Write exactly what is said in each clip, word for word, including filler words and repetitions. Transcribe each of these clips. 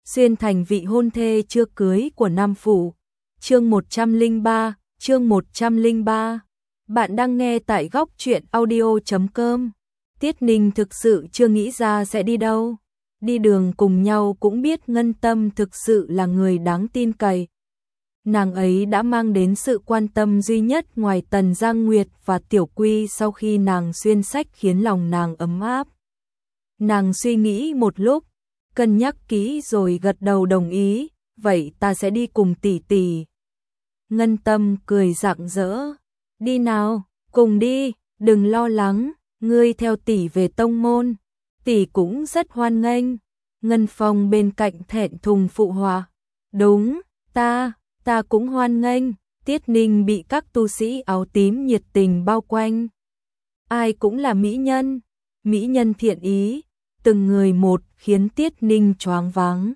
xuyên thành vị hôn thê chưa cưới của Nam Phủ. Chương một trăm lẻ ba, chương một trăm lẻ ba. Bạn đang nghe tại góc truyện audio chấm com. Tiết Ninh thực sự chưa nghĩ ra sẽ đi đâu. Đi đường cùng nhau cũng biết Ngân Tâm thực sự là người đáng tin cậy. Nàng ấy đã mang đến sự quan tâm duy nhất ngoài Tần Giang Nguyệt và Tiểu Quy sau khi nàng xuyên sách khiến lòng nàng ấm áp. Nàng suy nghĩ một lúc, cân nhắc kỹ rồi gật đầu đồng ý, vậy ta sẽ đi cùng tỷ tỷ. Ngân Tâm cười rạng rỡ, đi nào, cùng đi, đừng lo lắng, ngươi theo tỷ về tông môn, tỷ cũng rất hoan nghênh. Ngân Phong bên cạnh thẹn thùng phụ họa, đúng, ta, ta cũng hoan nghênh. Tiết Ninh bị các tu sĩ áo tím nhiệt tình bao quanh. Ai cũng là mỹ nhân, mỹ nhân thiện ý, từng người một khiến Tiết Ninh choáng váng.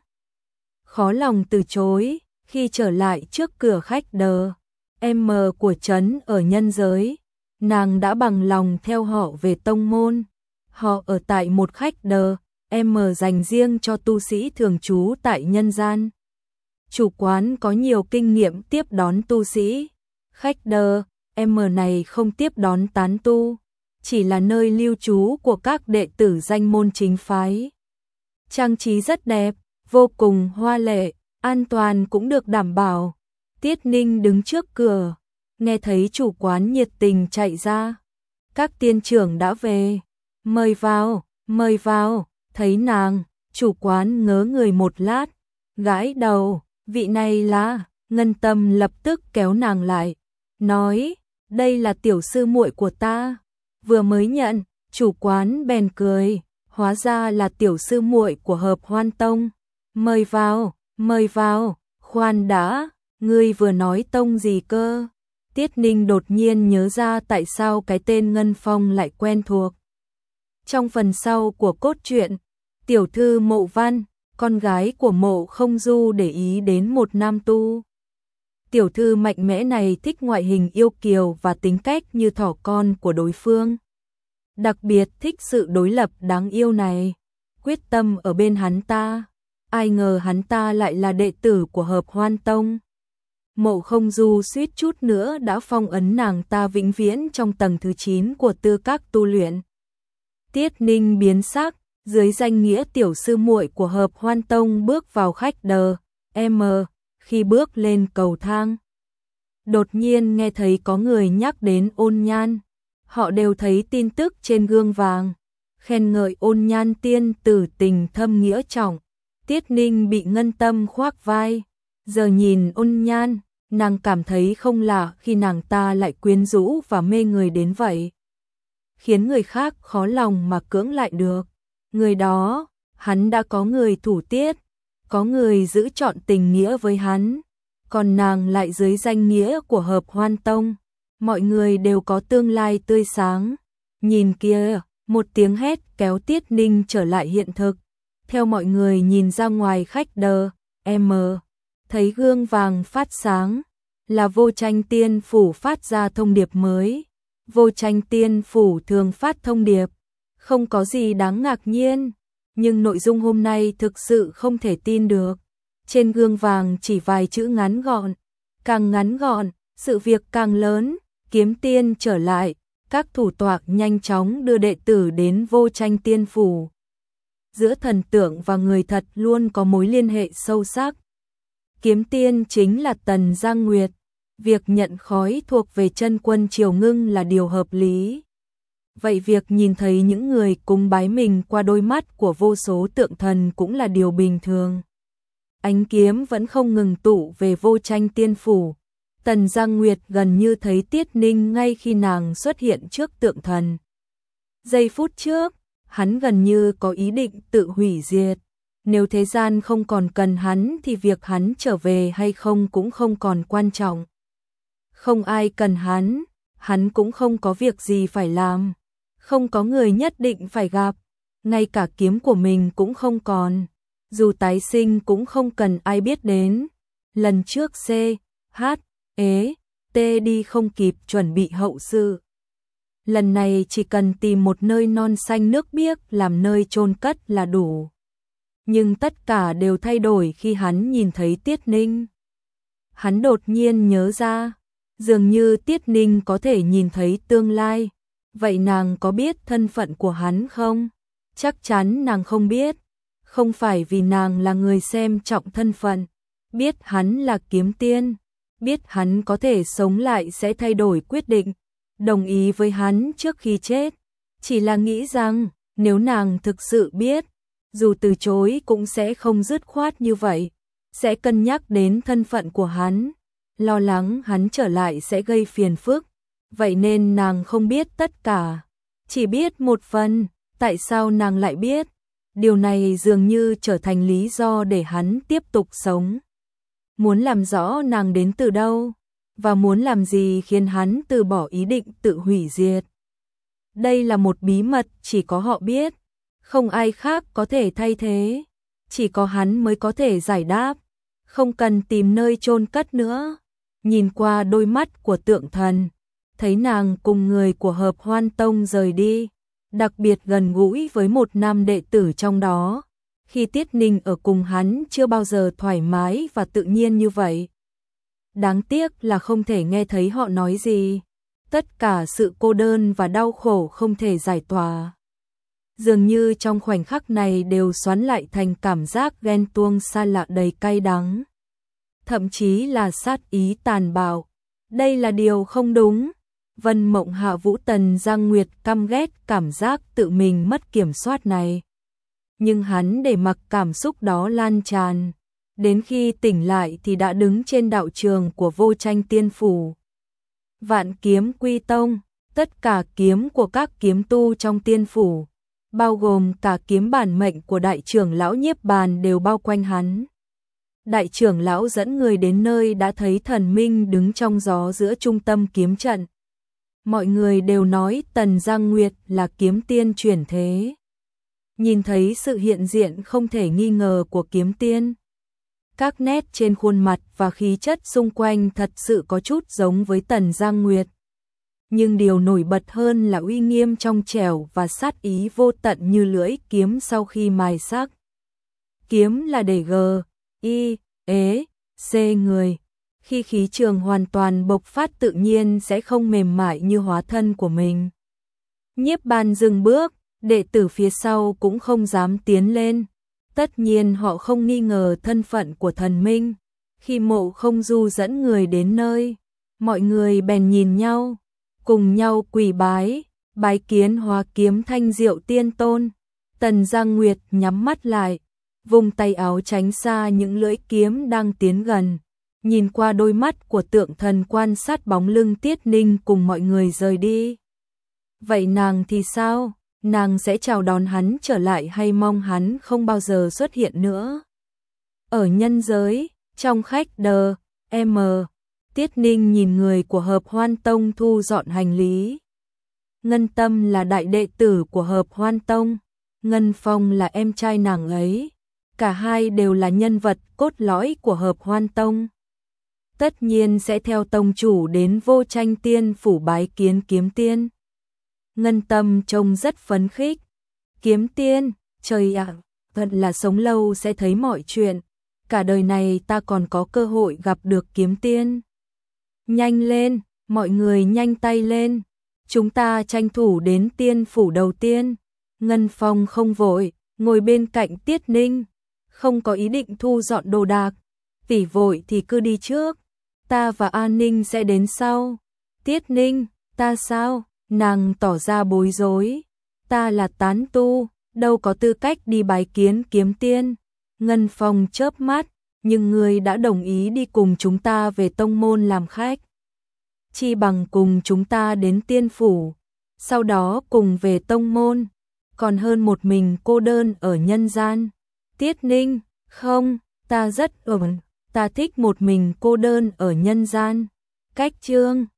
Khó lòng từ chối, khi trở lại trước cửa khách đờ, em của trấn ở nhân giới, nàng đã bằng lòng theo họ về tông môn. Họ ở tại một khách đờ, em dành riêng cho tu sĩ thường trú tại nhân gian. Chủ quán có nhiều kinh nghiệm tiếp đón tu sĩ. Khách đờ, em này không tiếp đón tán tu, chỉ là nơi lưu trú của các đệ tử danh môn chính phái. Trang trí rất đẹp, vô cùng hoa lệ, an toàn cũng được đảm bảo. Tiết Ninh đứng trước cửa, nghe thấy chủ quán nhiệt tình chạy ra. Các tiên trưởng đã về, mời vào, mời vào. Thấy nàng, chủ quán ngớ người một lát, gãi đầu, vị này là. Ngân Tâm lập tức kéo nàng lại, nói, đây là tiểu sư muội của ta. Vừa mới nhận, chủ quán bèn cười, hóa ra là tiểu sư muội của Hợp Hoan Tông. Mời vào, mời vào. Khoan đã, ngươi vừa nói tông gì cơ? Tiết Ninh đột nhiên nhớ ra tại sao cái tên Ngân Phong lại quen thuộc. Trong phần sau của cốt truyện, tiểu thư Mộ Văn, con gái của Mộ Không Du để ý đến một nam tu. Tiểu thư mạnh mẽ này thích ngoại hình yêu kiều và tính cách như thỏ con của đối phương. Đặc biệt thích sự đối lập đáng yêu này, quyết tâm ở bên hắn ta. Ai ngờ hắn ta lại là đệ tử của Hợp Hoan Tông. Mộ Không Du suýt chút nữa đã phong ấn nàng ta vĩnh viễn trong tầng thứ chín của tư các tu luyện. Tiết Ninh biến sắc, dưới danh nghĩa tiểu sư muội của Hợp Hoan Tông bước vào khách đờ, em, khi bước lên cầu thang. Đột nhiên nghe thấy có người nhắc đến Ôn Nhan, họ đều thấy tin tức trên gương vàng, khen ngợi Ôn Nhan tiên tử tình thâm nghĩa trọng. Tiết Ninh bị Ngân Tâm khoác vai, giờ nhìn Ôn Nhan, nàng cảm thấy không lạ khi nàng ta lại quyến rũ và mê người đến vậy, khiến người khác khó lòng mà cưỡng lại được. Người đó, hắn đã có người thủ tiết, có người giữ trọn tình nghĩa với hắn, còn nàng lại dưới danh nghĩa của Hợp Hoan Tông, mọi người đều có tương lai tươi sáng. Nhìn kia, một tiếng hét kéo Tiết Ninh trở lại hiện thực. Theo mọi người nhìn ra ngoài khách đờ, em, thấy gương vàng phát sáng, là Vô Tranh Tiên Phủ phát ra thông điệp mới. Vô Tranh Tiên Phủ thường phát thông điệp, không có gì đáng ngạc nhiên, nhưng nội dung hôm nay thực sự không thể tin được. Trên gương vàng chỉ vài chữ ngắn gọn, càng ngắn gọn, sự việc càng lớn. Kiếm tiên trở lại, các thủ tọa nhanh chóng đưa đệ tử đến Vô Tranh Tiên Phủ. Giữa thần tượng và người thật luôn có mối liên hệ sâu sắc. Kiếm tiên chính là Tần Giang Nguyệt, việc nhận khói thuộc về chân quân Triều Ngưng là điều hợp lý. Vậy việc nhìn thấy những người cùng bái mình qua đôi mắt của vô số tượng thần cũng là điều bình thường. Ánh kiếm vẫn không ngừng tụ về Vô Tranh Tiên Phủ. Tần Giang Nguyệt gần như thấy Tiết Ninh ngay khi nàng xuất hiện trước tượng thần. Giây phút trước, hắn gần như có ý định tự hủy diệt. Nếu thế gian không còn cần hắn thì việc hắn trở về hay không cũng không còn quan trọng. Không ai cần hắn, hắn cũng không có việc gì phải làm. Không có người nhất định phải gặp, ngay cả kiếm của mình cũng không còn. Dù tái sinh cũng không cần ai biết đến. Lần trước C, H, E, T đi không kịp chuẩn bị hậu sự. Lần này chỉ cần tìm một nơi non xanh nước biếc làm nơi chôn cất là đủ. Nhưng tất cả đều thay đổi khi hắn nhìn thấy Tiết Ninh. Hắn đột nhiên nhớ ra, dường như Tiết Ninh có thể nhìn thấy tương lai. Vậy nàng có biết thân phận của hắn không? Chắc chắn nàng không biết. Không phải vì nàng là người xem trọng thân phận. Biết hắn là kiếm tiên. Biết hắn có thể sống lại sẽ thay đổi quyết định. Đồng ý với hắn trước khi chết. Chỉ là nghĩ rằng, nếu nàng thực sự biết, dù từ chối cũng sẽ không dứt khoát như vậy. Sẽ cân nhắc đến thân phận của hắn. Lo lắng hắn trở lại sẽ gây phiền phức. Vậy nên nàng không biết tất cả. Chỉ biết một phần. Tại sao nàng lại biết? Điều này dường như trở thành lý do để hắn tiếp tục sống. Muốn làm rõ nàng đến từ đâu, và muốn làm gì khiến hắn từ bỏ ý định tự hủy diệt. Đây là một bí mật chỉ có họ biết, không ai khác có thể thay thế, chỉ có hắn mới có thể giải đáp, không cần tìm nơi chôn cất nữa. Nhìn qua đôi mắt của Tượng Thần, thấy nàng cùng người của Hợp Hoan Tông rời đi, đặc biệt gần gũi với một nam đệ tử trong đó. Khi Tiết Ninh ở cùng hắn chưa bao giờ thoải mái và tự nhiên như vậy. Đáng tiếc là không thể nghe thấy họ nói gì. Tất cả sự cô đơn và đau khổ không thể giải tỏa. Dường như trong khoảnh khắc này đều xoắn lại thành cảm giác ghen tuông xa lạ đầy cay đắng. Thậm chí là sát ý tàn bạo. Đây là điều không đúng. Vân Mộng Hạ Vũ Tần Giang Nguyệt căm ghét cảm giác tự mình mất kiểm soát này. Nhưng hắn để mặc cảm xúc đó lan tràn. Đến khi tỉnh lại thì đã đứng trên đạo trường của Vô Tranh Tiên Phủ. Vạn Kiếm Quy Tông, tất cả kiếm của các kiếm tu trong tiên phủ, bao gồm cả kiếm bản mệnh của đại trưởng lão Nhiếp Bàn đều bao quanh hắn. Đại trưởng lão dẫn người đến nơi đã thấy thần minh đứng trong gió giữa trung tâm kiếm trận. Mọi người đều nói Tần Giang Nguyệt là kiếm tiên chuyển thế. Nhìn thấy sự hiện diện không thể nghi ngờ của kiếm tiên. Các nét trên khuôn mặt và khí chất xung quanh thật sự có chút giống với Tần Giang Nguyệt. Nhưng điều nổi bật hơn là uy nghiêm trong trẻo và sát ý vô tận như lưỡi kiếm sau khi mài sắc. Kiếm là để g, i, ế, c người. Khi khí trường hoàn toàn bộc phát tự nhiên sẽ không mềm mại như hóa thân của mình. Nhiếp Bàn dừng bước, đệ tử phía sau cũng không dám tiến lên. Tất nhiên họ không nghi ngờ thân phận của thần minh. Khi Mộ Không Du dẫn người đến nơi, mọi người bèn nhìn nhau, cùng nhau quỳ bái, bái kiến Hóa Kiếm Thanh Diệu Tiên Tôn. Tần Giang Nguyệt nhắm mắt lại, vùng tay áo tránh xa những lưỡi kiếm đang tiến gần. Nhìn qua đôi mắt của Tượng Thần quan sát bóng lưng Tiết Ninh cùng mọi người rời đi. Vậy nàng thì sao? Nàng sẽ chào đón hắn trở lại hay mong hắn không bao giờ xuất hiện nữa? Ở nhân giới, trong khách đờ, M, Tiết Ninh nhìn người của Hợp Hoan Tông thu dọn hành lý. Ngân Tâm là đại đệ tử của Hợp Hoan Tông, Ngân Phong là em trai nàng ấy. Cả hai đều là nhân vật cốt lõi của Hợp Hoan Tông. Tất nhiên sẽ theo tông chủ đến Vô Tranh Tiên Phủ bái kiến kiếm tiên. Ngân Tâm trông rất phấn khích. Kiếm tiên, trời ạ, thật là sống lâu sẽ thấy mọi chuyện. Cả đời này ta còn có cơ hội gặp được kiếm tiên. Nhanh lên, mọi người nhanh tay lên. Chúng ta tranh thủ đến tiên phủ đầu tiên. Ngân Phong không vội, ngồi bên cạnh Tiết Ninh. Không có ý định thu dọn đồ đạc. Tỷ vội thì cứ đi trước. Ta và An Ninh sẽ đến sau. Tiết Ninh, ta sao? Nàng tỏ ra bối rối. Ta là tán tu, đâu có tư cách đi bái kiến kiếm tiên. Ngân Phong chớp mắt, nhưng người đã đồng ý đi cùng chúng ta về tông môn làm khách. Chi bằng cùng chúng ta đến tiên phủ, sau đó cùng về tông môn, còn hơn một mình cô đơn ở nhân gian. Tiết Ninh, không, ta rất ổn, ta thích một mình cô đơn ở nhân gian. Cách chương